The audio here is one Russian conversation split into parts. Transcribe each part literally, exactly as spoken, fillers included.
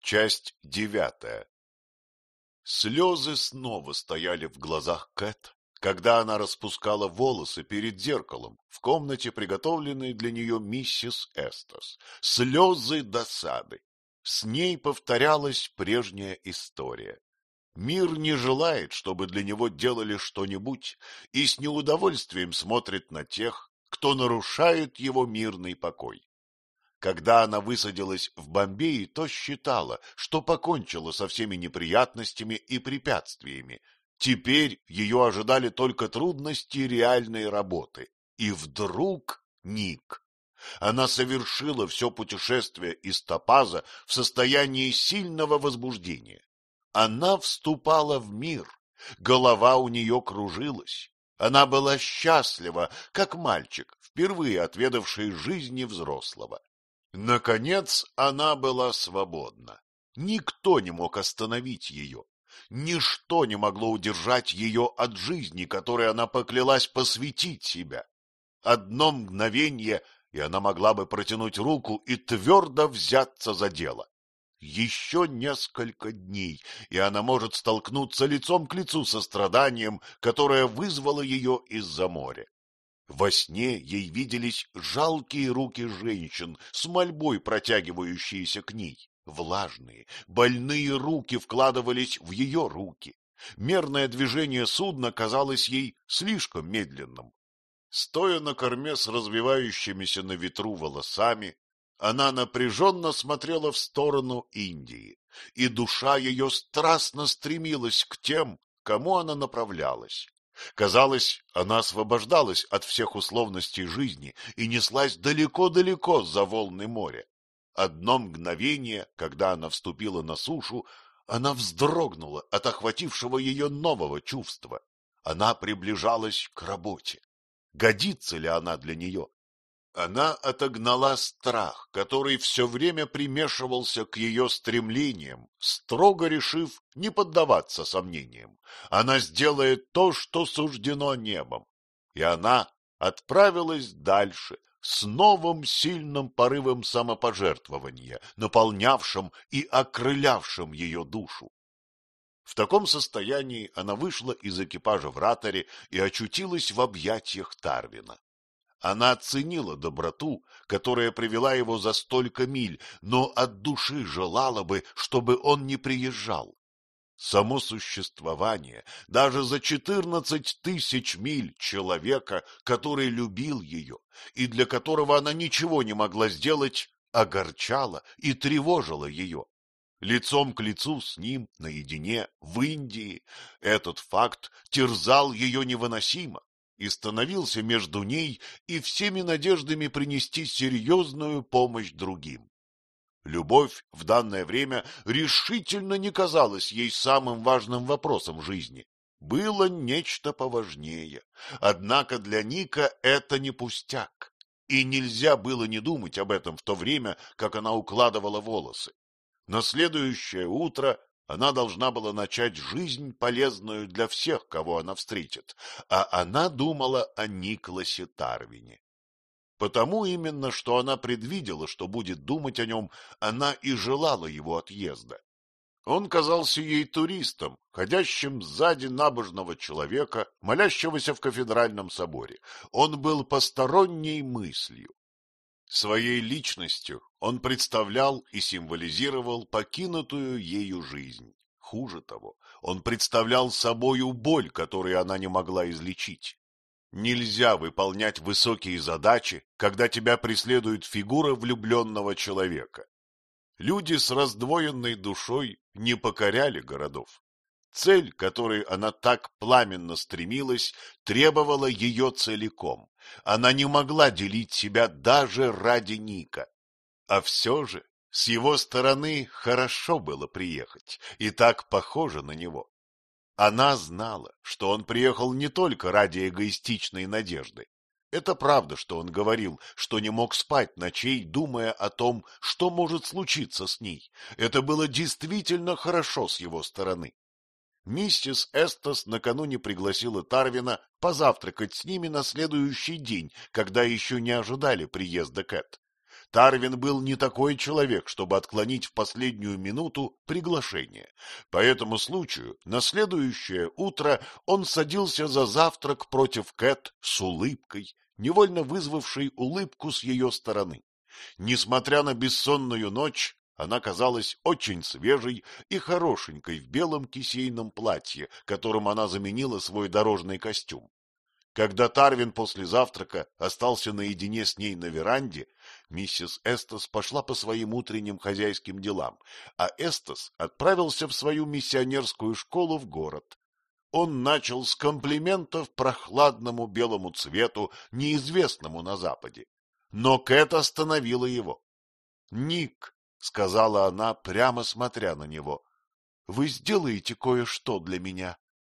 Часть девятая. Слезы снова стояли в глазах Кэт, когда она распускала волосы перед зеркалом в комнате, приготовленной для нее миссис Эстос. Слезы досады. С ней повторялась прежняя история. Мир не желает, чтобы для него делали что-нибудь, и с неудовольствием смотрит на тех, кто нарушает его мирный покой. Когда она высадилась в Бомбее, то считала, что покончила со всеми неприятностями и препятствиями. Теперь ее ожидали только трудности реальной работы. И вдруг Ник. Она совершила все путешествие из Топаза в состоянии сильного возбуждения. Она вступала в мир, голова у нее кружилась. Она была счастлива, как мальчик, впервые отведавший жизни взрослого. Наконец она была свободна. Никто не мог остановить ее. Ничто не могло удержать ее от жизни, которой она поклялась посвятить себя. Одно мгновение, и она могла бы протянуть руку и твердо взяться за дело. Еще несколько дней, и она может столкнуться лицом к лицу со страданием, которое вызвало ее из-за моря. Во сне ей виделись жалкие руки женщин, с мольбой протягивающиеся к ней. Влажные, больные руки вкладывались в ее руки. Мерное движение судна казалось ей слишком медленным. Стоя на корме с развивающимися на ветру волосами, она напряженно смотрела в сторону Индии, и душа ее страстно стремилась к тем, к кому она направлялась. Казалось, она освобождалась от всех условностей жизни и неслась далеко-далеко за волны моря. Одно мгновение, когда она вступила на сушу, она вздрогнула от охватившего ее нового чувства. Она приближалась к работе. Годится ли она для нее? Она отогнала страх, который все время примешивался к ее стремлениям, строго решив не поддаваться сомнениям. Она сделает то, что суждено небом. И она отправилась дальше с новым сильным порывом самопожертвования, наполнявшим и окрылявшим ее душу. В таком состоянии она вышла из экипажа в Ратаре и очутилась в объятиях Тарвина. Она оценила доброту, которая привела его за столько миль, но от души желала бы, чтобы он не приезжал. Само существование, даже за четырнадцать тысяч миль человека, который любил ее и для которого она ничего не могла сделать, огорчало и тревожило ее. Лицом к лицу с ним, наедине, в Индии, этот факт терзал ее невыносимо и становился между ней и всеми надеждами принести серьезную помощь другим. Любовь в данное время решительно не казалась ей самым важным вопросом жизни. Было нечто поважнее. Однако для Ника это не пустяк, и нельзя было не думать об этом в то время, как она укладывала волосы. На следующее утро она должна была начать жизнь, полезную для всех, кого она встретит, а она думала о Никласе Тарвине. Потому именно, что она предвидела, что будет думать о нем, она и желала его отъезда. Он казался ей туристом, ходящим сзади набожного человека, молящегося в кафедральном соборе. Он был посторонней мыслью. Своей личностью он представлял и символизировал покинутую ею жизнь. Хуже того, он представлял собою боль, которую она не могла излечить. Нельзя выполнять высокие задачи, когда тебя преследует фигура влюбленного человека. Люди с раздвоенной душой не покоряли городов. Цель, к которой она так пламенно стремилась, требовала ее целиком. Она не могла делить себя даже ради Ника. А все же с его стороны хорошо было приехать, и так похоже на него. Она знала, что он приехал не только ради эгоистичной надежды. Это правда, что он говорил, что не мог спать ночей, думая о том, что может случиться с ней. Это было действительно хорошо с его стороны. Миссис Эстос накануне пригласила Тарвина позавтракать с ними на следующий день, когда еще не ожидали приезда Кэт. Тарвин был не такой человек, чтобы отклонить в последнюю минуту приглашение. По этому случаю на следующее утро он садился за завтрак против Кэт с улыбкой, невольно вызвавшей улыбку с ее стороны. Несмотря на бессонную ночь, она казалась очень свежей и хорошенькой в белом кисейном платье, которым она заменила свой дорожный костюм. Когда Тарвин после завтрака остался наедине с ней на веранде, миссис Эстес пошла по своим утренним хозяйским делам, а Эстес отправился в свою миссионерскую школу в город. Он начал с комплиментов прохладному белому цвету, неизвестному на Западе. Но Кэт остановила его. — Ник, — сказала она, прямо смотря на него, — вы сделаете кое-что для меня?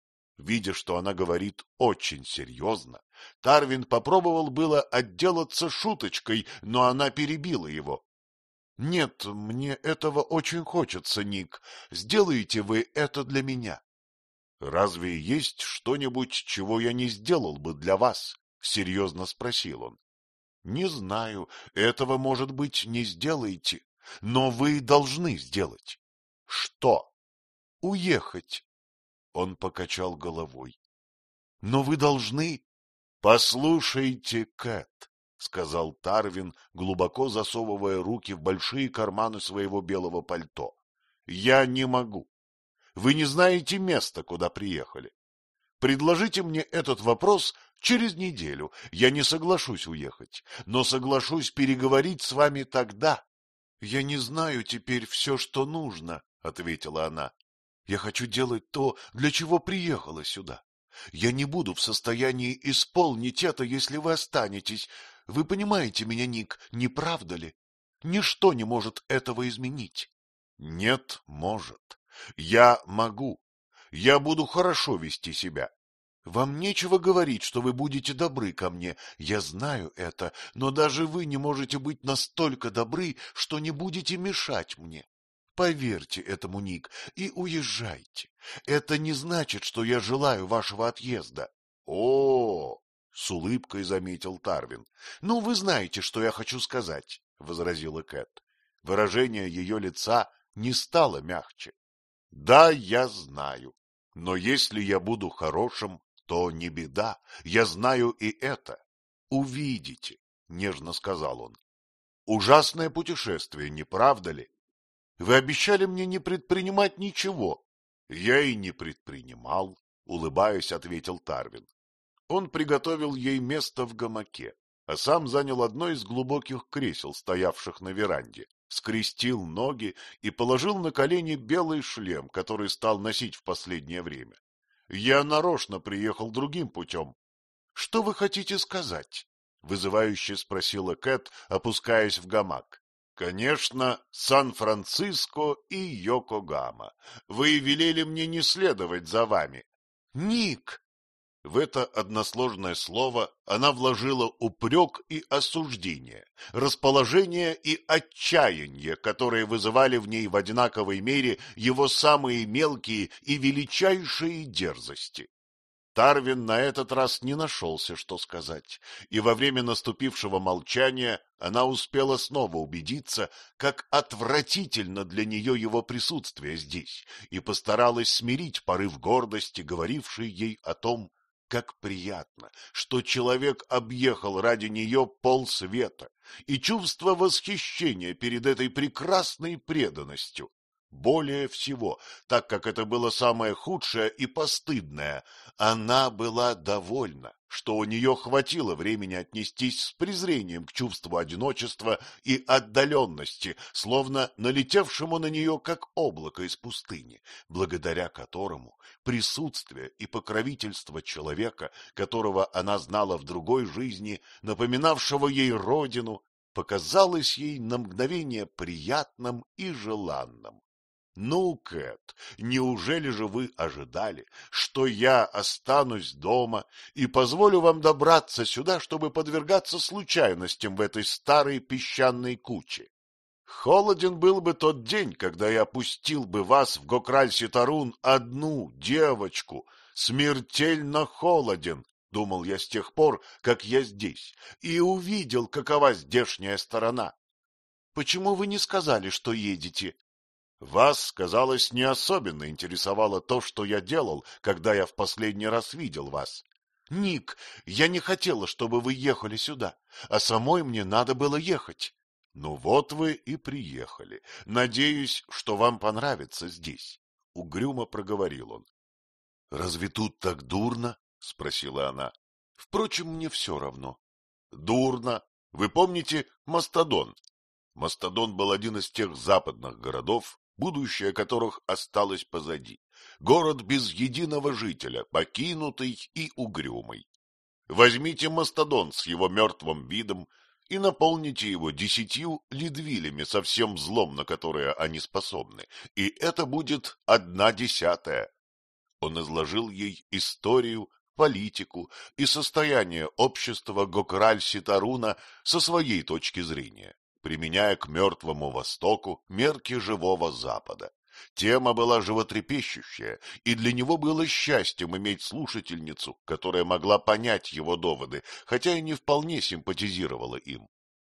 Видя, что она говорит очень серьезно, Тарвин попробовал было отделаться шуточкой, но она перебила его. — Нет, мне этого очень хочется, Ник. Сделаете вы это для меня? — Разве есть что-нибудь, чего я не сделал бы для вас? — серьезно спросил он. — Не знаю, этого, может быть, не сделаете, но вы должны сделать. — Что? — Уехать. Он покачал головой. — Но вы должны... — Послушайте, Кэт, — сказал Тарвин, глубоко засовывая руки в большие карманы своего белого пальто. — Я не могу. Вы не знаете места, куда приехали. Предложите мне этот вопрос через неделю. Я не соглашусь уехать, но соглашусь переговорить с вами тогда. — Я не знаю теперь все, что нужно, — ответила она. Я хочу делать то, для чего приехала сюда. Я не буду в состоянии исполнить это, если вы останетесь. Вы понимаете меня, Ник, не правда ли? Ничто не может этого изменить. Нет, может. Я могу. Я буду хорошо вести себя. Вам нечего говорить, что вы будете добры ко мне. Я знаю это, но даже вы не можете быть настолько добры, что не будете мешать мне. Поверьте этому, Ник, и уезжайте. Это не значит, что я желаю вашего отъезда. — О, — с улыбкой заметил Тарвин. — Ну, вы знаете, что я хочу сказать, — возразила Кэт. Выражение ее лица не стало мягче. — Да, я знаю. Но если я буду хорошим, то не беда. Я знаю и это. — Увидите, — нежно сказал он. — Ужасное путешествие, не правда ли? Вы обещали мне не предпринимать ничего. — Я и не предпринимал, — улыбаясь, ответил Тарвин. Он приготовил ей место в гамаке, а сам занял одно из глубоких кресел, стоявших на веранде, скрестил ноги и положил на колени белый шлем, который стал носить в последнее время. Я нарочно приехал другим путем. — Что вы хотите сказать? — вызывающе спросила Кэт, опускаясь в гамак. — Конечно, Сан-Франциско и Йокогама. Вы велели мне не следовать за вами. — Ник! В это односложное слово она вложила упрек и осуждение, расположение и отчаяние, которые вызывали в ней в одинаковой мере его самые мелкие и величайшие дерзости. Тарвин на этот раз не нашелся, что сказать, и во время наступившего молчания она успела снова убедиться, как отвратительно для нее его присутствие здесь, и постаралась смирить порыв гордости, говоривший ей о том, как приятно, что человек объехал ради нее полсвета, и чувство восхищения перед этой прекрасной преданностью. Более всего, так как это было самое худшее и постыдное, она была довольна, что у нее хватило времени отнестись с презрением к чувству одиночества и отдаленности, словно налетевшему на нее как облако из пустыни, благодаря которому присутствие и покровительство человека, которого она знала в другой жизни, напоминавшего ей родину, показалось ей на мгновение приятным и желанным. Ну, Кэт, неужели же вы ожидали, что я останусь дома и позволю вам добраться сюда, чтобы подвергаться случайностям в этой старой песчаной куче? Холоден был бы тот день, когда я пустил бы вас в Гокраль-Ситарун одну девочку. Смертельно холоден, думал я с тех пор, как я здесь, и увидел, какова здешняя сторона. Почему вы не сказали, что едете? Вас, казалось, не особенно интересовало то, что я делал, когда я в последний раз видел вас. Ник, я не хотела, чтобы вы ехали сюда, а самой мне надо было ехать. Ну вот вы и приехали. Надеюсь, что вам понравится здесь. Угрюмо проговорил он. — Разве тут так дурно? — спросила она. — Впрочем, мне все равно. — Дурно. Вы помните Мастодон? Мастодон был один из тех западных городов, будущее которых осталось позади. Город без единого жителя, покинутый и угрюмый. Возьмите Мастодон с его мертвым видом и наполните его десятью ледвилями со всем злом, на которое они способны, и это будет одна десятая. Он изложил ей историю, политику и состояние общества Гокраль-Ситаруна со своей точки зрения, применяя к мертвому Востоку мерки живого Запада. Тема была животрепещущая, и для него было счастьем иметь слушательницу, которая могла понять его доводы, хотя и не вполне симпатизировала им.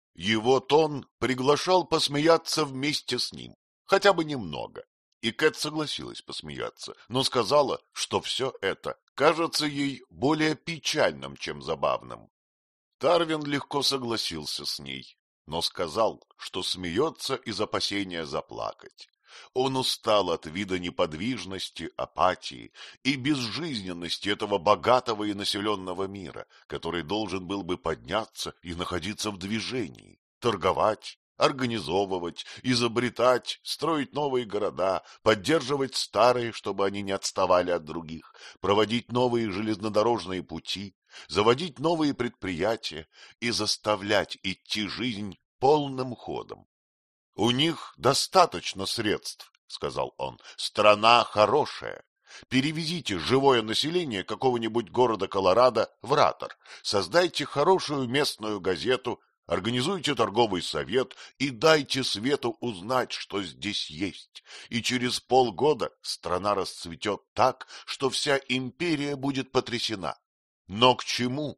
Его тон приглашал посмеяться вместе с ним, хотя бы немного. И Кэт согласилась посмеяться, но сказала, что все это кажется ей более печальным, чем забавным. Тарвин легко согласился с ней, но сказал, что смеется из опасения заплакать. Он устал от вида неподвижности, апатии и безжизненности этого богатого и населенного мира, который должен был бы подняться и находиться в движении, торговать, организовывать, изобретать, строить новые города, поддерживать старые, чтобы они не отставали от других, проводить новые железнодорожные пути, заводить новые предприятия и заставлять идти жизнь полным ходом. — У них достаточно средств, — сказал он. — Страна хорошая. Перевезите живое население какого-нибудь города Колорадо в Ратор, создайте хорошую местную газету, организуйте торговый совет и дайте свету узнать, что здесь есть. И через полгода страна расцветет так, что вся империя будет потрясена. Но к чему?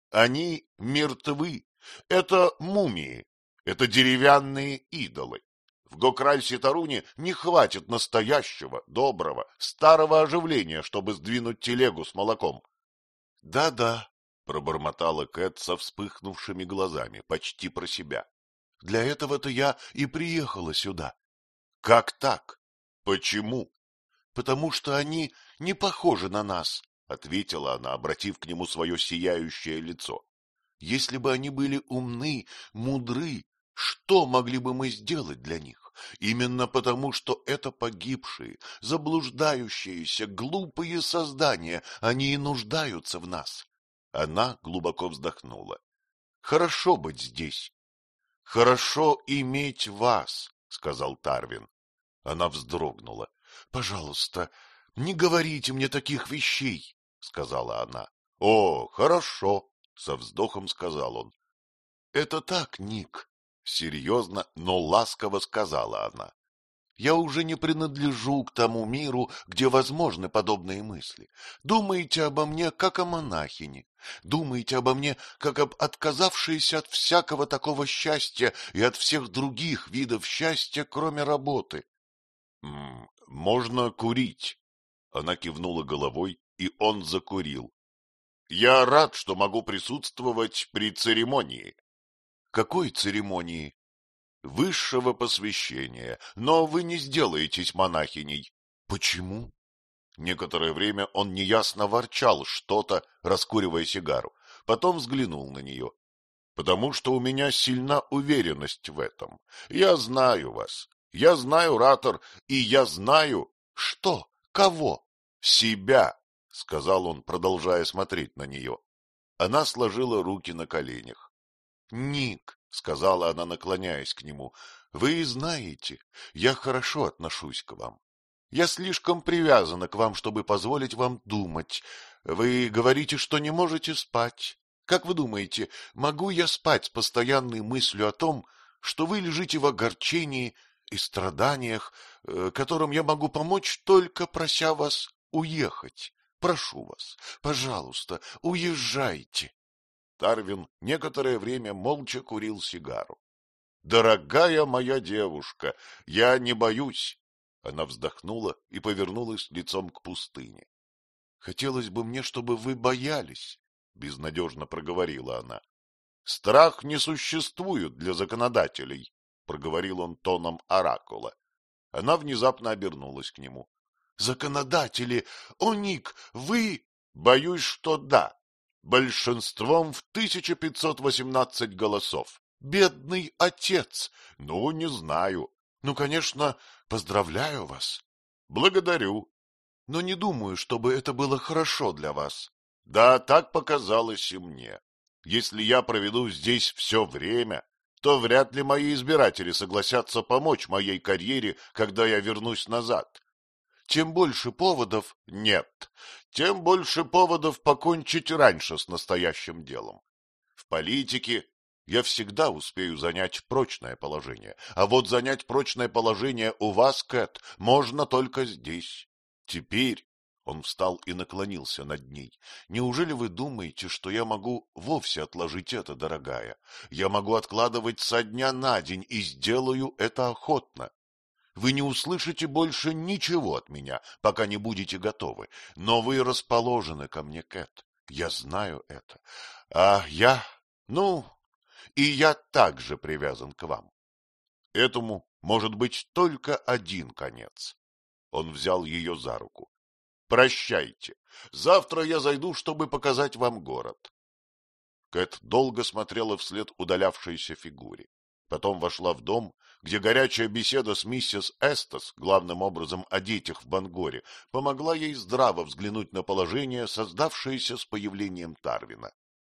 Они мертвы. Это мумии. Это деревянные идолы. В Гокраль-Ситаруне не хватит настоящего, доброго, старого оживления, чтобы сдвинуть телегу с молоком. «Да, — Да-да, — пробормотала Кэт со вспыхнувшими глазами, почти про себя. — Для этого-то я и приехала сюда. — Как так? Почему? — Потому что они не похожи на нас, — ответила она, обратив к нему свое сияющее лицо. Если бы они были умны, мудры, что могли бы мы сделать для них? Именно потому, что это погибшие, заблуждающиеся, глупые создания, они и нуждаются в нас. Она глубоко вздохнула. Хорошо быть здесь. Хорошо иметь вас, сказал Тарвин. Она вздрогнула. Пожалуйста, не говорите мне таких вещей, сказала она. О, хорошо, со вздохом сказал он. — Это так, Ник, — серьезно, но ласково сказала она. — Я уже не принадлежу к тому миру, где возможны подобные мысли. Думайте обо мне, как о монахине. Думайте обо мне, как об отказавшейся от всякого такого счастья и от всех других видов счастья, кроме работы. М — Можно курить. Она кивнула головой, и он закурил. — Я рад, что могу присутствовать при церемонии. — Какой церемонии? — Высшего посвящения, но вы не сделаетесь монахиней. — Почему? Некоторое время он неясно ворчал что-то, раскуривая сигару. Потом взглянул на нее. — Потому что у меня сильна уверенность в этом. Я знаю вас. Я знаю, Ратор, и я знаю... — Что? Кого? — Себя. — сказал он, продолжая смотреть на нее. Она сложила руки на коленях. — Ник, — сказала она, наклоняясь к нему, — вы знаете, я хорошо отношусь к вам. Я слишком привязана к вам, чтобы позволить вам думать. Вы говорите, что не можете спать. Как вы думаете, могу я спать с постоянной мыслью о том, что вы лежите в огорчении и страданиях, э, которым я могу помочь, только прося вас уехать? Прошу вас, пожалуйста, уезжайте. Тарвин некоторое время молча курил сигару. Дорогая моя девушка, я не боюсь. Она вздохнула и повернулась лицом к пустыне. — Хотелось бы мне, чтобы вы боялись, — безнадежно проговорила она. — Страх не существует для законодателей, — проговорил он тоном оракула. Она внезапно обернулась к нему. — Законодатели! О, Ник, вы... — Боюсь, что да. Большинством в тысяча пятьсот восемнадцать голосов. Бедный отец! Ну, не знаю. Ну, конечно, поздравляю вас. Благодарю. Но не думаю, чтобы это было хорошо для вас. Да, так показалось и мне. Если я проведу здесь все время, то вряд ли мои избиратели согласятся помочь моей карьере, когда я вернусь назад. Тем больше поводов нет, тем больше поводов покончить раньше с настоящим делом. В политике я всегда успею занять прочное положение, а вот занять прочное положение у вас, Кэт, можно только здесь. Теперь он встал и наклонился над ней. Неужели вы думаете, что я могу вовсе отложить это, дорогая? Я могу откладывать со дня на день и сделаю это охотно. Вы не услышите больше ничего от меня, пока не будете готовы, но вы расположены ко мне, Кэт. Я знаю это. А я... Ну, и я также привязан к вам. Этому может быть только один конец. Он взял ее за руку. Прощайте. Завтра я зайду, чтобы показать вам город. Кэт долго смотрела вслед удалявшейся фигуре. Потом вошла в дом, где горячая беседа с миссис Эстас, главным образом о детях в Бангоре, помогла ей здраво взглянуть на положение, создавшееся с появлением Тарвина.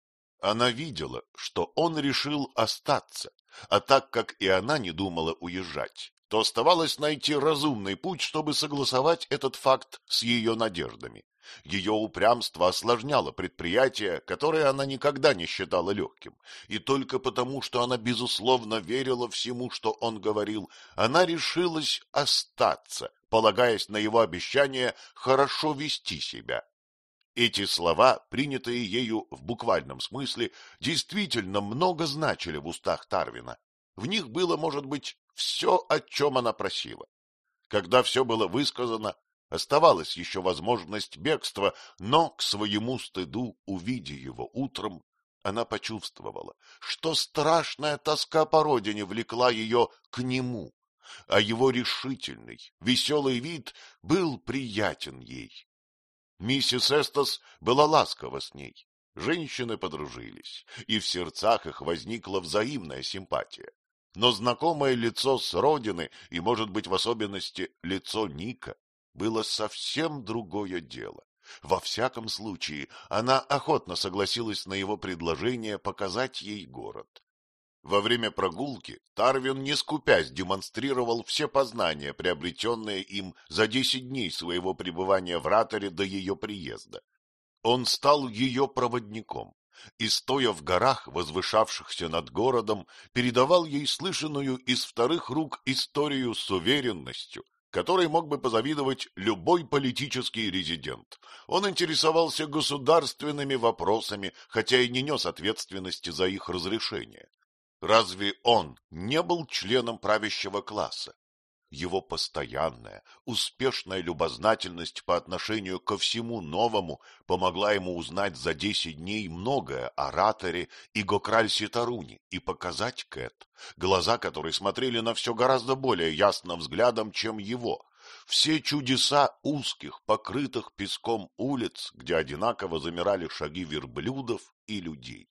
Она видела, что он решил остаться, а так как и она не думала уезжать, то оставалось найти разумный путь, чтобы согласовать этот факт с ее надеждами. Ее упрямство осложняло предприятие, которое она никогда не считала легким, и только потому, что она безусловно верила всему, что он говорил, она решилась остаться, полагаясь на его обещание хорошо вести себя. Эти слова, принятые ею в буквальном смысле, действительно много значили в устах Тарвина. В них было, может быть, все, о чем она просила. Когда все было высказано, оставалась еще возможность бегства, но, к своему стыду, увидя его утром, она почувствовала, что страшная тоска по родине влекла ее к нему, а его решительный, веселый вид был приятен ей. Миссис Эстас была ласкова с ней. Женщины подружились, и в сердцах их возникла взаимная симпатия. Но знакомое лицо с родины, и, может быть, в особенности лицо Ника, было совсем другое дело. Во всяком случае, она охотно согласилась на его предложение показать ей город. Во время прогулки Тарвин, не скупясь, демонстрировал все познания, приобретенные им за десять дней своего пребывания в Раторе до ее приезда. Он стал ее проводником и, стоя в горах, возвышавшихся над городом, передавал ей слышанную из вторых рук историю с уверенностью, которой мог бы позавидовать любой политический резидент. Он интересовался государственными вопросами, хотя и не нес ответственности за их разрешение. Разве он не был членом правящего класса? Его постоянная, успешная любознательность по отношению ко всему новому помогла ему узнать за десять дней многое о Раторе и Гокраль-Ситаруне и показать Кэт, глаза которой смотрели на все гораздо более ясным взглядом, чем его, все чудеса узких, покрытых песком улиц, где одинаково замирали шаги верблюдов и людей.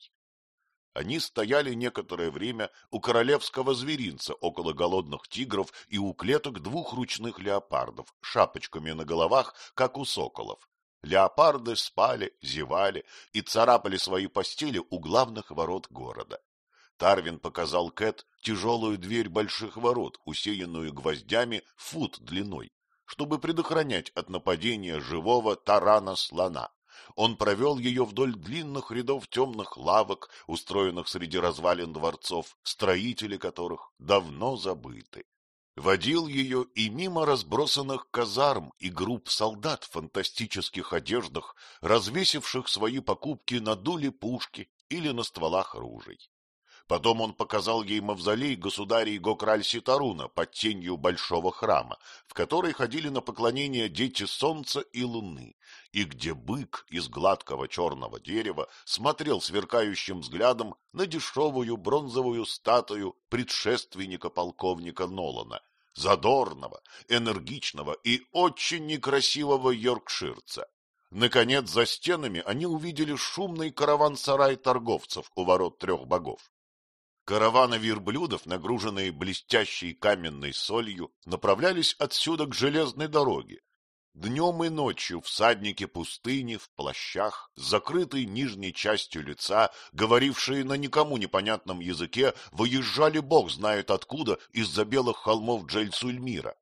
Они стояли некоторое время у королевского зверинца около голодных тигров и у клеток двух ручных леопардов, шапочками на головах, как у соколов. Леопарды спали, зевали и царапали свои постели у главных ворот города. Тарвин показал Кэт тяжелую дверь больших ворот, усеянную гвоздями фут длиной, чтобы предохранять от нападения живого тарана-слона. Он провел ее вдоль длинных рядов темных лавок, устроенных среди развалин дворцов, строители которых давно забыты. Водил ее и мимо разбросанных казарм и групп солдат в фантастических одеждах, развесивших свои покупки на дуле пушки или на стволах ружей. Потом он показал ей мавзолей государя Гokraль-Ситаруна под тенью большого храма, в который ходили на поклонение дети солнца и луны, и где бык из гладкого черного дерева смотрел сверкающим взглядом на дешевую бронзовую статую предшественника полковника Нолана, задорного, энергичного и очень некрасивого йоркширца. Наконец, за стенами они увидели шумный караван-сарай торговцев у ворот трех богов. Караваны верблюдов, нагруженные блестящей каменной солью, направлялись отсюда к железной дороге. Днем и ночью всадники пустыни в плащах, с закрытой нижней частью лица, говорившие на никому непонятном языке, выезжали бог знает откуда из-за белых холмов Джельсульмира.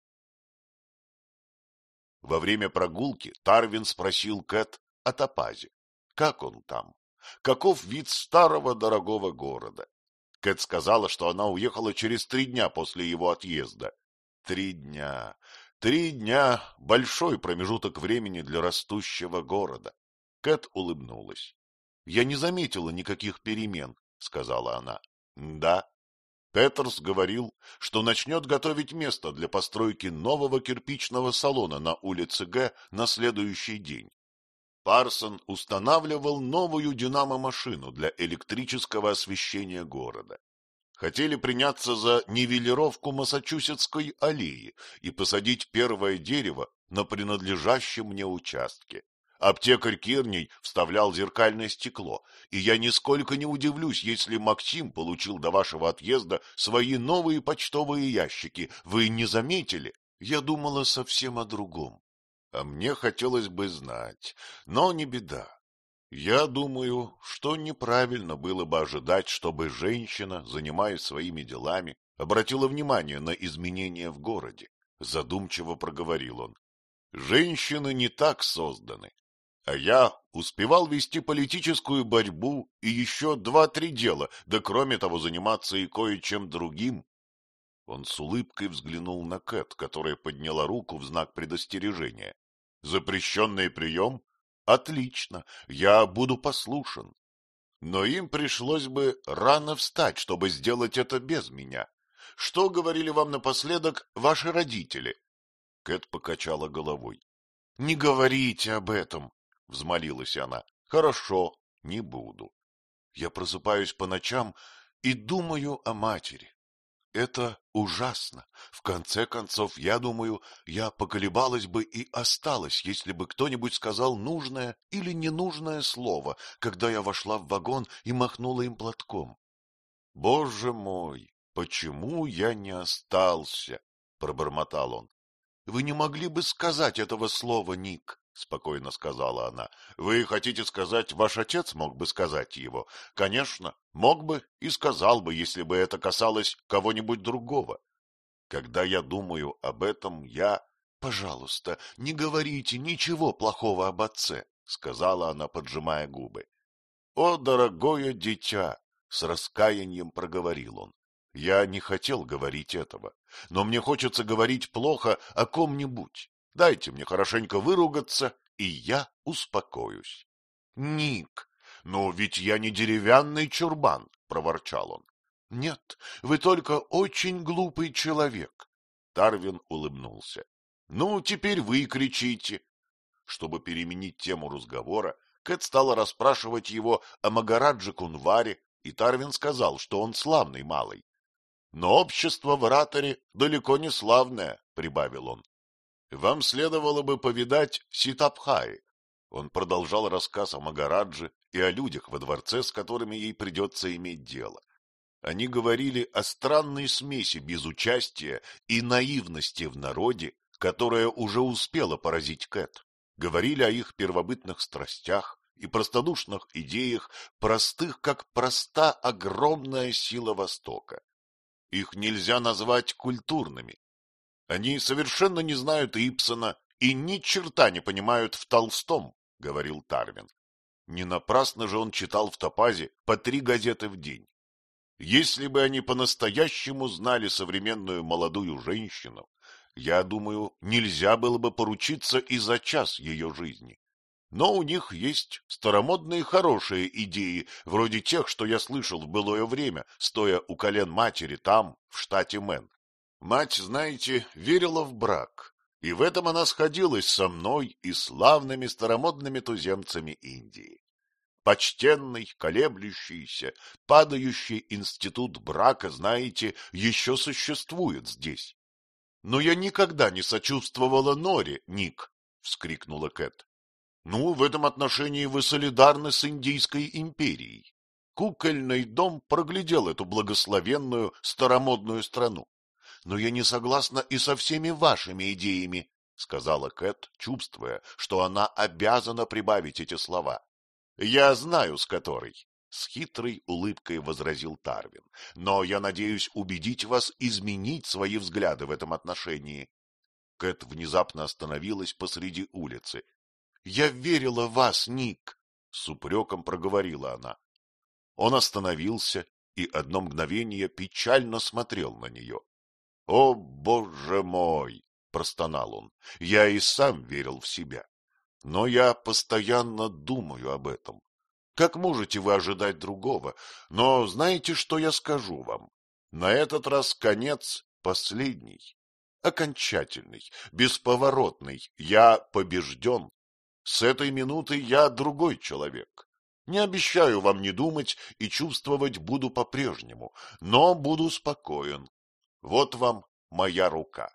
Во время прогулки Тарвин спросил Кэт о Топазе. Как он там? Каков вид старого дорогого города? Кэт сказала, что она уехала через три дня после его отъезда. Три дня. Три дня — большой промежуток времени для растущего города. Кэт улыбнулась. — Я не заметила никаких перемен, — сказала она. — Да. Петерс говорил, что начнет готовить место для постройки нового кирпичного салона на улице Г на следующий день. Парсон устанавливал новую динамо-машину для электрического освещения города. Хотели приняться за нивелировку Массачусетской аллеи и посадить первое дерево на принадлежащем мне участке. Аптекарь Кирней вставлял зеркальное стекло, и я нисколько не удивлюсь, если Максим получил до вашего отъезда свои новые почтовые ящики. Вы не заметили? Я думала совсем о другом. А мне хотелось бы знать, но не беда. Я думаю, что неправильно было бы ожидать, чтобы женщина, занимаясь своими делами, обратила внимание на изменения в городе. Задумчиво проговорил он. Женщины не так созданы. А я успевал вести политическую борьбу и еще два-три дела, да кроме того заниматься и кое-чем другим. Он с улыбкой взглянул на Кэт, которая подняла руку в знак предостережения. Запрещенный прием? Отлично, я буду послушен. Но им пришлось бы рано встать, чтобы сделать это без меня. Что говорили вам напоследок ваши родители? Кэт покачала головой. — Не говорите об этом, — взмолилась она. — Хорошо, не буду. Я просыпаюсь по ночам и думаю о матери. Это ужасно. В конце концов, я думаю, я поколебалась бы и осталась, если бы кто-нибудь сказал нужное или ненужное слово, когда я вошла в вагон и махнула им платком. — Боже мой, почему я не остался? — пробормотал он. — Вы не могли бы сказать этого слова, Ник? — спокойно сказала она. — Вы хотите сказать, ваш отец мог бы сказать его? Конечно, мог бы и сказал бы, если бы это касалось кого-нибудь другого. Когда я думаю об этом, я... — Пожалуйста, не говорите ничего плохого об отце, — сказала она, поджимая губы. — О, дорогое дитя! — с раскаянием проговорил он. — Я не хотел говорить этого, но мне хочется говорить плохо о ком-нибудь. Дайте мне хорошенько выругаться, и я успокоюсь. — Ник, ну ведь я не деревянный чурбан, — проворчал он. — Нет, вы только очень глупый человек. Тарвин улыбнулся. — Ну, теперь вы кричите. Чтобы переменить тему разговора, Кэт стала расспрашивать его о Магараджи Кунваре, и Тарвин сказал, что он славный малый. — Но общество в Раторе далеко не славное, — прибавил он. Вам следовало бы повидать Ситабхаи. Он продолжал рассказ о Магараджи и о людях во дворце, с которыми ей придется иметь дело. Они говорили о странной смеси безучастия и наивности в народе, которая уже успела поразить Кэт. Говорили о их первобытных страстях и простодушных идеях, простых, как проста огромная сила Востока. Их нельзя назвать культурными. Они совершенно не знают Ибсена и ни черта не понимают в Толстом, — говорил Тарвин. Не напрасно же он читал в Топазе по три газеты в день. Если бы они по-настоящему знали современную молодую женщину, я думаю, нельзя было бы поручиться и за час ее жизни. Но у них есть старомодные хорошие идеи, вроде тех, что я слышал в былое время, стоя у колен матери там, в штате Мэн. Мать, знаете, верила в брак, и в этом она сходилась со мной и славными старомодными туземцами Индии. Почтенный, колеблющийся, падающий институт брака, знаете, еще существует здесь. — Но я никогда не сочувствовала Норе, Ник, — вскрикнула Кэт. — Ну, в этом отношении вы солидарны с Индийской империей. Кукольный дом проглядел эту благословенную старомодную страну. Но я не согласна и со всеми вашими идеями, — сказала Кэт, чувствуя, что она обязана прибавить эти слова. — Я знаю, с которой, — с хитрой улыбкой возразил Тарвин, — но я надеюсь убедить вас изменить свои взгляды в этом отношении. Кэт внезапно остановилась посреди улицы. — Я верила в вас, Ник, — с упреком проговорила она. Он остановился и одно мгновение печально смотрел на нее. — О, боже мой! — простонал он. — Я и сам верил в себя. Но я постоянно думаю об этом. Как можете вы ожидать другого? Но знаете, что я скажу вам? На этот раз конец последний, окончательный, бесповоротный. Я побежден. С этой минуты я другой человек. Не обещаю вам не думать и чувствовать буду по-прежнему, но буду спокоен. Вот вам моя рука.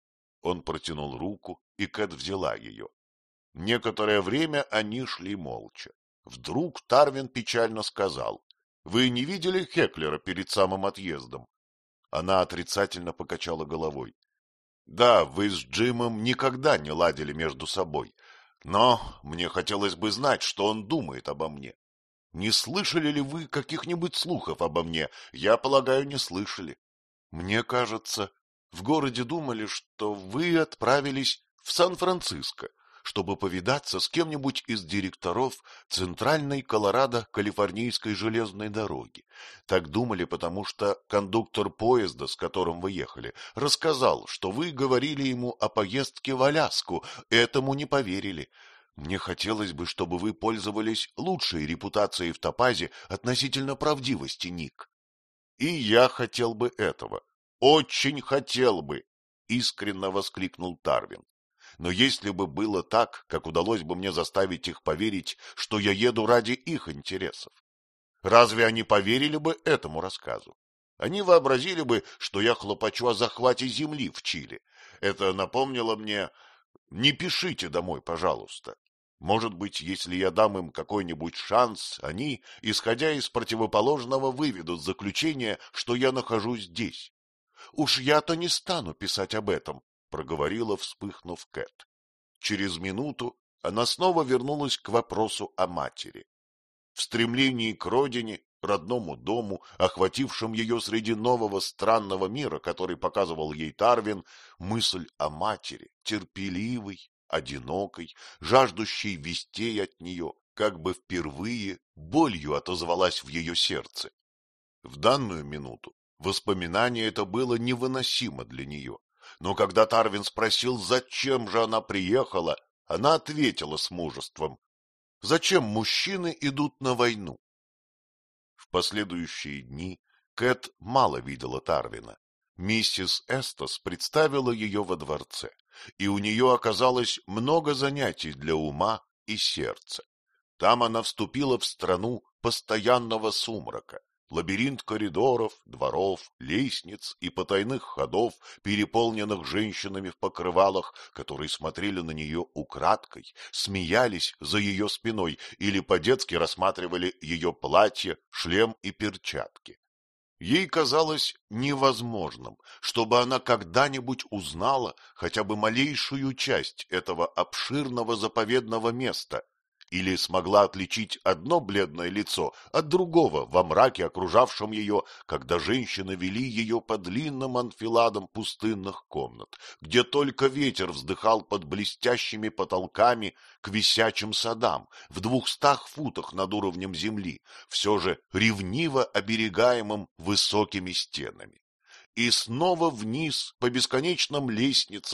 Он протянул руку, и Кэт взяла ее. Некоторое время они шли молча. Вдруг Тарвин печально сказал: — Вы не видели Хеклера перед самым отъездом? Она отрицательно покачала головой. — Да, вы с Джимом никогда не ладили между собой, но мне хотелось бы знать, что он думает обо мне. Не слышали ли вы каких-нибудь слухов обо мне? Я полагаю, не слышали. Мне кажется, в городе думали, что вы отправились в Сан-Франциско, чтобы повидаться с кем-нибудь из директоров Центральной Колорадо-Калифорнийской железной дороги. Так думали, потому что кондуктор поезда, с которым вы ехали, рассказал, что вы говорили ему о поездке в Аляску. Этому не поверили. Мне хотелось бы, чтобы вы пользовались лучшей репутацией в Топазе относительно правдивости, Ник. — И я хотел бы этого. Очень хотел бы! — искренне воскликнул Тарвин. Но если бы было так, как удалось бы мне заставить их поверить, что я еду ради их интересов, разве они поверили бы этому рассказу? Они вообразили бы, что я хлопочу о захвате земли в Чили. Это напомнило мне: не пишите домой, пожалуйста. Может быть, если я дам им какой-нибудь шанс, они, исходя из противоположного, выведут заключение, что я нахожусь здесь. — Уж я-то не стану писать об этом, — проговорила, вспыхнув, Кэт. Через минуту она снова вернулась к вопросу о матери. В стремлении к родине, родному дому, охватившем ее среди нового странного мира, который показывал ей Тарвин, мысль о матери, терпеливой, одинокой, жаждущей вестей от нее, как бы впервые болью отозвалась в ее сердце. В данную минуту воспоминание это было невыносимо для нее. Но когда Тарвин спросил, зачем же она приехала, она ответила с мужеством: — Зачем мужчины идут на войну? В последующие дни Кэт мало видела Тарвина. Миссис Эстос представила ее во дворце, и у нее оказалось много занятий для ума и сердца. Там она вступила в страну постоянного сумрака. Лабиринт коридоров, дворов, лестниц и потайных ходов, переполненных женщинами в покрывалах, которые смотрели на нее украдкой, смеялись за ее спиной или по-детски рассматривали ее платье, шлем и перчатки. Ей казалось невозможным, чтобы она когда-нибудь узнала хотя бы малейшую часть этого обширного заповедного места, или смогла отличить одно бледное лицо от другого во мраке, окружавшем ее, когда женщины вели ее по длинным анфиладам пустынных комнат, где только ветер вздыхал под блестящими потолками, к висячим садам в двухстах футах над уровнем земли, все же ревниво оберегаемым высокими стенами. И снова вниз по бесконечным лестницам,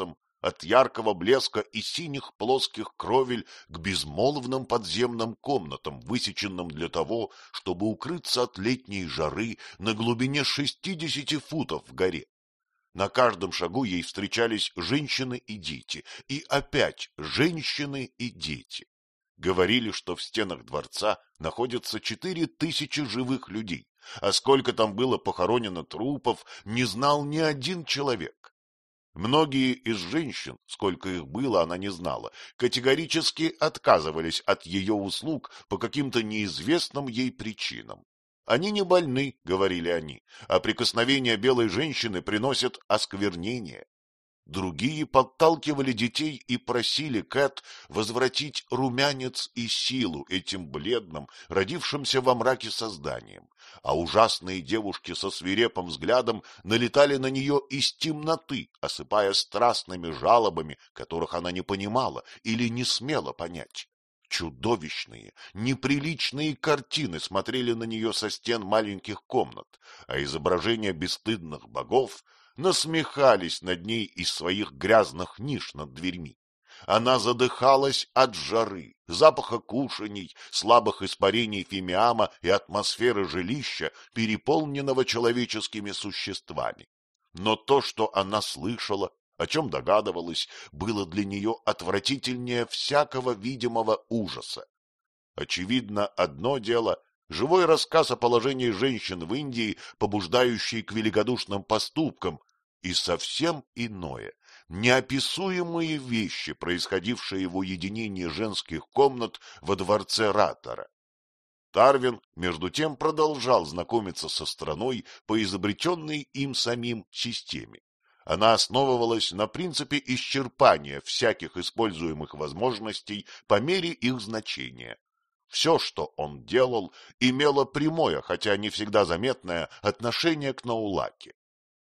от яркого блеска и синих плоских кровель к безмолвным подземным комнатам, высеченным для того, чтобы укрыться от летней жары на глубине шестидесяти футов в горе. На каждом шагу ей встречались женщины и дети, и опять женщины и дети. Говорили, что в стенах дворца находятся четыре тысячи живых людей, а сколько там было похоронено трупов, не знал ни один человек. Многие из женщин, сколько их было, она не знала, категорически отказывались от ее услуг по каким-то неизвестным ей причинам. Они не больны, говорили они, а прикосновения белой женщины приносят осквернение. Другие подталкивали детей и просили Кэт возвратить румянец и силу этим бледным, родившимся во мраке созданиям, а ужасные девушки со свирепым взглядом налетали на нее из темноты, осыпая страстными жалобами, которых она не понимала или не смела понять. Чудовищные, неприличные картины смотрели на нее со стен маленьких комнат, а изображения бесстыдных богов насмехались над ней из своих грязных ниш над дверьми. Она задыхалась от жары, запаха кушаний, слабых испарений фимиама и атмосферы жилища, переполненного человеческими существами. Но то, что она слышала, о чем догадывалась, было для нее отвратительнее всякого видимого ужаса. Очевидно, одно дело — живой рассказ о положении женщин в Индии, побуждающий к великодушным поступкам, и совсем иное — неописуемые вещи, происходившие в уединении женских комнат во дворце Раттера. Тарвин, между тем, продолжал знакомиться со страной по изобретенной им самим системе. Она основывалась на принципе исчерпания всяких используемых возможностей по мере их значения. Все, что он делал, имело прямое, хотя не всегда заметное, отношение к Наулаке.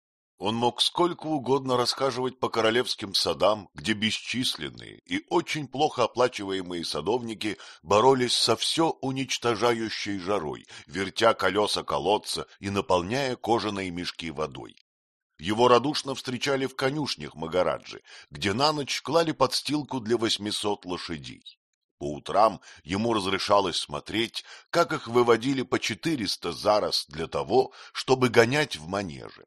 Он мог сколько угодно расхаживать по королевским садам, где бесчисленные и очень плохо оплачиваемые садовники боролись со все уничтожающей жарой, вертя колеса колодца и наполняя кожаные мешки водой. Его радушно встречали в конюшнях Магараджи, где на ночь клали подстилку для восьмисот лошадей. По утрам ему разрешалось смотреть, как их выводили по четыреста за раз для того, чтобы гонять в манеже.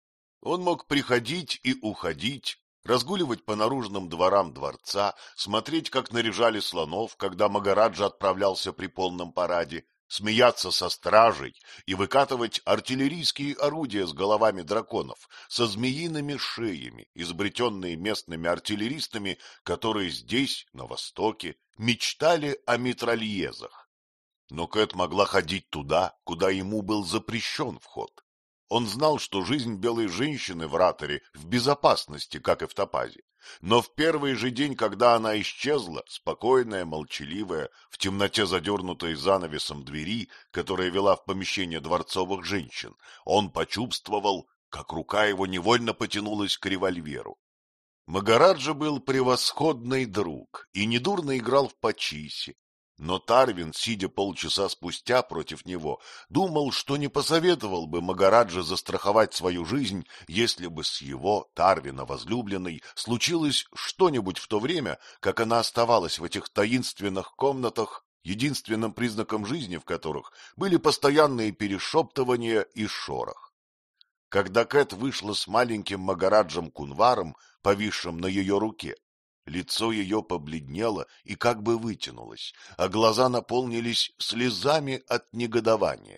Он мог приходить и уходить, разгуливать по наружным дворам дворца, смотреть, как наряжали слонов, когда Магараджа отправлялся при полном параде, смеяться со стражей и выкатывать артиллерийские орудия с головами драконов, со змеиными шеями, изобретенные местными артиллеристами, которые здесь, на востоке, мечтали о митральезах. Но Кэт могла ходить туда, куда ему был запрещен вход. Он знал, что жизнь белой женщины в Раттере в безопасности, как и в Топазе. Но в первый же день, когда она исчезла, спокойная, молчаливая, в темноте задернутой занавесом двери, которая вела в помещение дворцовых женщин, он почувствовал, как рука его невольно потянулась к револьверу. Магараджа был превосходный друг и недурно играл в пачиси. Но Тарвин, сидя полчаса спустя против него, думал, что не посоветовал бы Магараджа застраховать свою жизнь, если бы с его, Тарвина, возлюбленной, случилось что-нибудь в то время, как она оставалась в этих таинственных комнатах, единственным признаком жизни в которых были постоянные перешептывания и шорох. Когда Кэт вышла с маленьким Магараджем Кунваром, повисшим на ее руке, лицо ее побледнело и как бы вытянулось, а глаза наполнились слезами от негодования.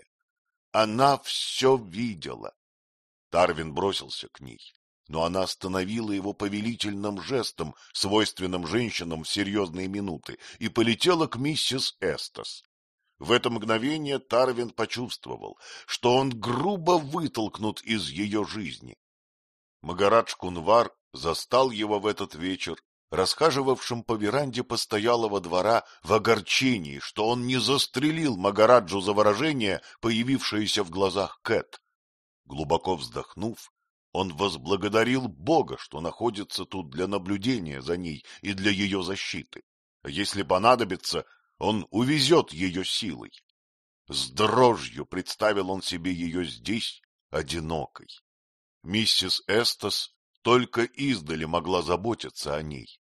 Она все видела. Тарвин бросился к ней, но она остановила его повелительным жестом, свойственным женщинам в серьезные минуты, и полетела к миссис Эстас. В это мгновение Тарвин почувствовал, что он грубо вытолкнут из ее жизни. Магарадж Кунвар застал его в этот вечер расхаживавшим по веранде постоялого двора в огорчении, что он не застрелил Магараджу за выражение, появившееся в глазах Кэт. Глубоко вздохнув, он возблагодарил Бога, что находится тут для наблюдения за ней и для ее защиты. Если понадобится, он увезет ее силой. С дрожью представил он себе ее здесь, одинокой. Миссис Эстас только издали могла заботиться о ней.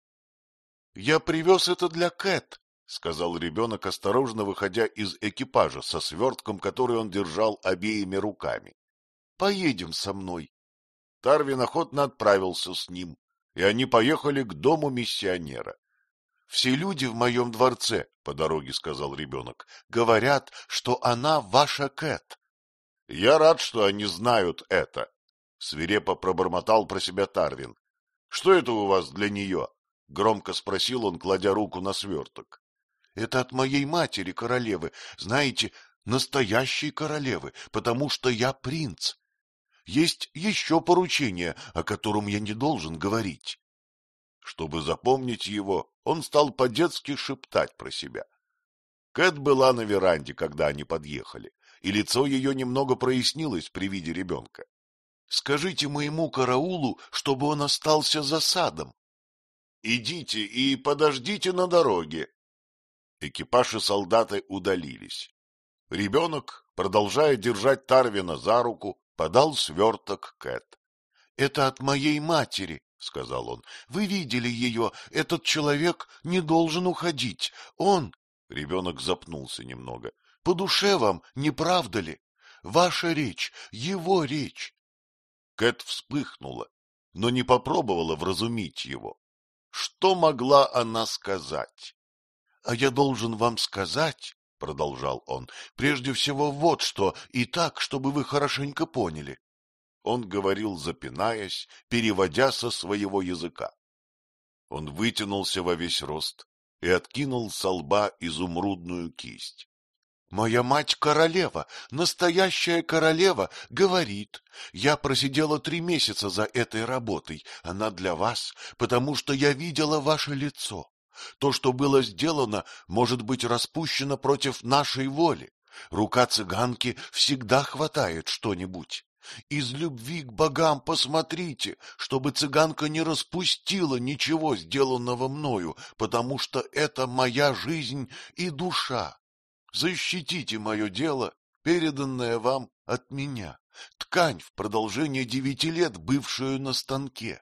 — Я привез это для Кэт, — сказал ребенок, осторожно выходя из экипажа со свертком, который он держал обеими руками. — Поедем со мной. Тарвин охотно отправился с ним, и они поехали к дому миссионера. — Все люди в моем дворце, — по дороге сказал ребенок, — говорят, что она ваша Кэт. — Я рад, что они знают это, — свирепо пробормотал про себя Тарвин. — Что это у вас для нее? — громко спросил он, кладя руку на сверток. — Это от моей матери, королевы, знаете, настоящей королевы, потому что я принц. Есть еще поручение, о котором я не должен говорить. Чтобы запомнить его, он стал по-детски шептать про себя. Кэт была на веранде, когда они подъехали, и лицо ее немного прояснилось при виде ребенка. — Скажите моему караулу, чтобы он остался за садом. — Идите и подождите на дороге. Экипаж и солдаты удалились. Ребенок, продолжая держать Тарвина за руку, подал сверток Кэт. — Это от моей матери, — сказал он. — Вы видели ее, этот человек не должен уходить. Он... Ребенок запнулся немного. — По душе вам, не правда ли? Ваша речь, его речь. Кэт вспыхнула, но не попробовала вразумить его. Что могла она сказать? — А я должен вам сказать, — продолжал он, — прежде всего вот что, и так, чтобы вы хорошенько поняли. Он говорил, запинаясь, переводя со своего языка. Он вытянулся во весь рост и откинул со лба изумрудную кисть. Моя мать королева, настоящая королева, говорит, я просидела три месяца за этой работой, она для вас, потому что я видела ваше лицо. То, что было сделано, может быть распущено против нашей воли. Рука цыганки всегда хватает что-нибудь. Из любви к богам посмотрите, чтобы цыганка не распустила ничего, сделанного мною, потому что это моя жизнь и душа. Защитите мое дело, переданное вам от меня, ткань в продолжение девяти лет, бывшую на станке.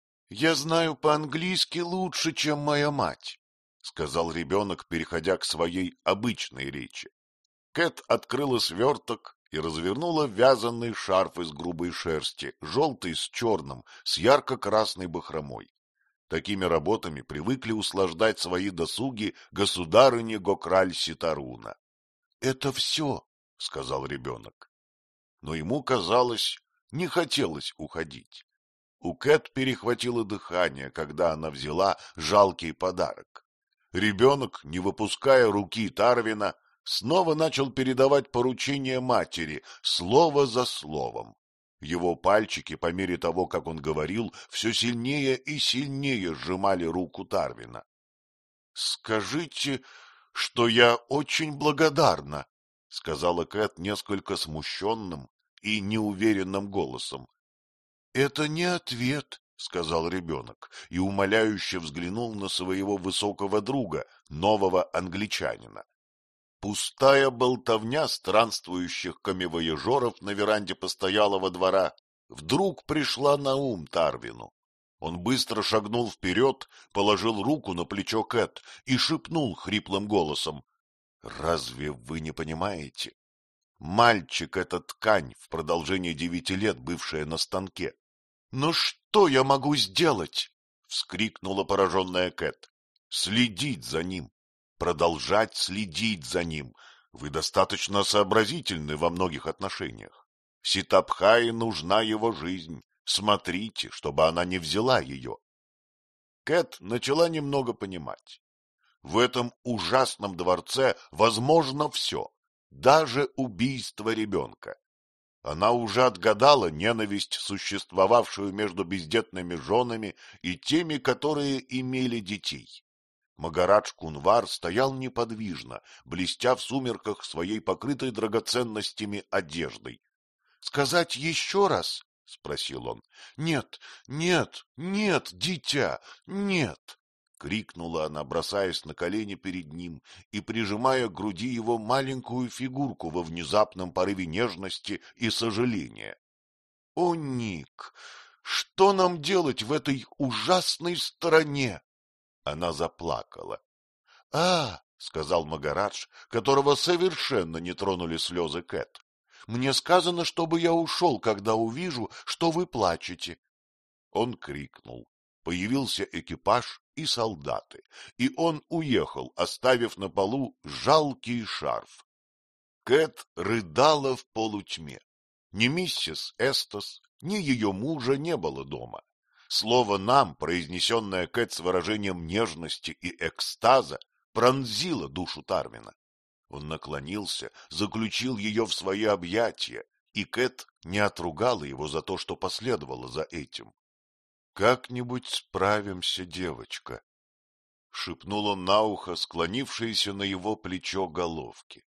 Я знаю по-английски лучше, чем моя мать, — сказал ребенок, переходя к своей обычной речи. Кэт открыла сверток и развернула вязаный шарф из грубой шерсти, желтый с черным, с ярко-красной бахромой. Такими работами привыкли услаждать свои досуги государыни Гокраль-Ситаруна. — Это все, — сказал ребенок. Но ему, казалось, не хотелось уходить. У Кэт перехватило дыхание, когда она взяла жалкий подарок. Ребенок, не выпуская руки Тарвина, снова начал передавать поручения матери, слово за словом. Его пальчики, по мере того, как он говорил, все сильнее и сильнее сжимали руку Тарвина. — Скажите, что я очень благодарна, — сказала Кэт несколько смущенным и неуверенным голосом. — Это не ответ, — сказал ребенок и умоляюще взглянул на своего высокого друга, нового англичанина. Пустая болтовня странствующих коммивояжеров на веранде постоялого двора вдруг пришла на ум Тарвину. Он быстро шагнул вперед, положил руку на плечо Кэт и шепнул хриплым голосом: — Разве вы не понимаете? Мальчик — это ткань, в продолжении девяти лет бывшая на станке. — Но что я могу сделать? — вскрикнула пораженная Кэт. — Следить за ним. Продолжать следить за ним. Вы достаточно сообразительны во многих отношениях. Ситабхае нужна его жизнь. Смотрите, чтобы она не взяла ее. Кэт начала немного понимать. В этом ужасном дворце возможно все, даже убийство ребенка. Она уже отгадала ненависть, существовавшую между бездетными женами и теми, которые имели детей. Магарадж Кунвар стоял неподвижно, блестя в сумерках своей покрытой драгоценностями одеждой. — Сказать еще раз? — спросил он. — Нет, нет, нет, дитя, нет! — крикнула она, бросаясь на колени перед ним и прижимая к груди его маленькую фигурку во внезапном порыве нежности и сожаления. — О, Ник, Что нам делать в этой ужасной стране? Она заплакала. — А, — сказал Магарадж, которого совершенно не тронули слезы Кэт, — мне сказано, чтобы я ушел, когда увижу, что вы плачете. Он крикнул. Появился экипаж и солдаты, и он уехал, оставив на полу жалкий шарф. Кэт рыдала в полутьме. Ни миссис Эстос, ни ее мужа не было дома. Слово «нам», произнесенное Кэт с выражением нежности и экстаза, пронзило душу Тарвина. Он наклонился, заключил ее в свои объятия, и Кэт не отругала его за то, что последовало за этим. — Как-нибудь справимся, девочка, — шепнул он на ухо склонившееся на его плечо головке.